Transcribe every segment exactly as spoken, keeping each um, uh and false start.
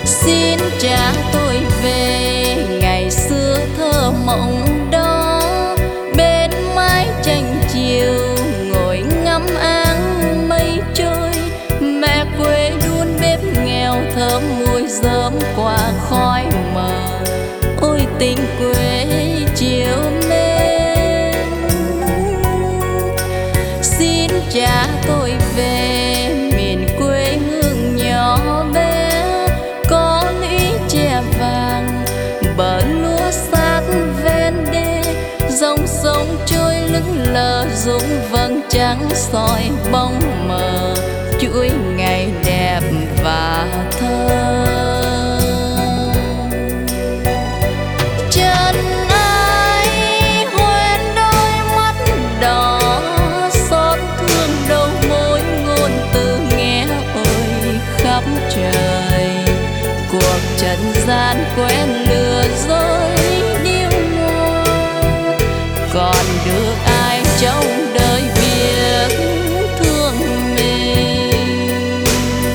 Xin trả tôi về ngày xưa thơ mộng đó, bên mái tranh chiều ngồi ngắm áng mây trôi. Mẹ quê đun bếp nghèo thơm mùi rơm qua khói mờ. Ôi tình quê chiều lên, xin trả tôi về miền quê hương nhỏ bé, có lũy tre vàng bờ lúa sát ven đê. Dòng sông trôi lững lờ rung vầng trắng soi bóng mờ, chuỗi ngày đẹp và thơ. Chân ai hoen đôi mắt đỏ, xót thương đâu mối ngôn từ nghe ôi khắp trời. Cuộc trần gian quen lừa dối điêu ngoa, còn được ai trong đời biết thương mình.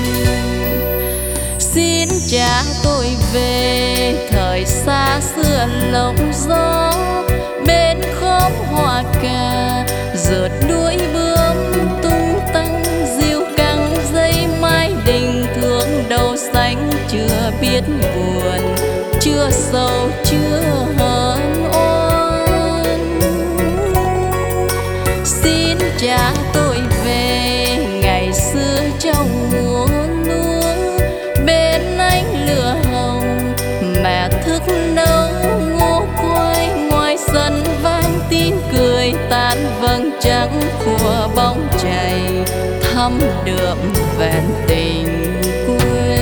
Xin trả tôi về thời xa xưa lộng gió, bên khóm hoa cà rượt đuổi bướm tung tăng. Diêu căng dây mái đình thương đầu xanh, chưa biết buồn chưa sầu chưa hờn oan. Xin trả tôi về ngày xưa trong mùa lúa, bên ánh lửa hồng mẹ thức nấu ngô quay. Ngoài sân vang tin cười tan vầng trắng của bóng chày, thăm đượm vẹn tình quê.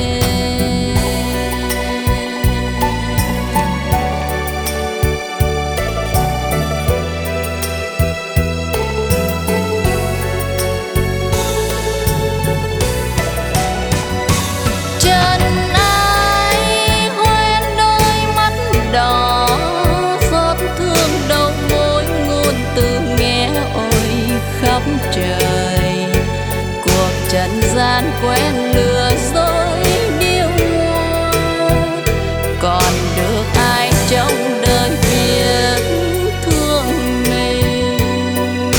Khắp trời cuộc trần gian quen lừa dối điêu ngoa, còn được ai trong đời biết thương mình.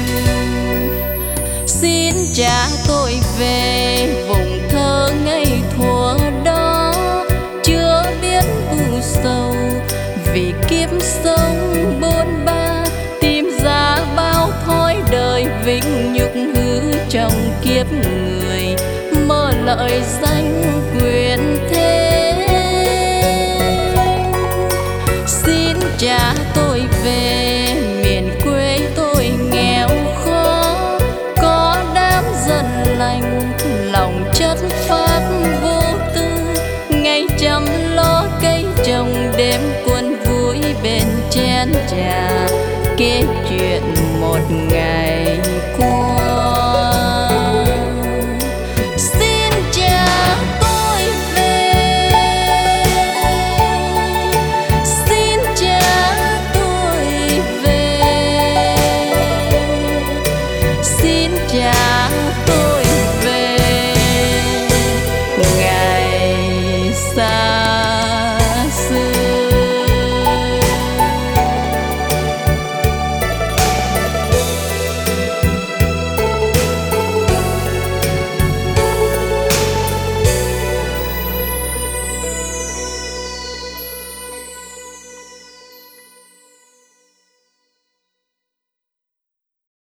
Xin trả tôi về vùng thơ ngây thuở đó, chưa biết u sầu vì kiếp sống bôn ba. Tìm ra bao thói đời vinh nhục hư trong kiếp người, mơ lợi danh quyền thế. Xin trả tôi về miền quê tôi nghèo khó, có đám dân lành lòng chất phát vô tư. Ngày chăm lo cây trồng đêm quân vui bên chén trà, kể chuyện một ngày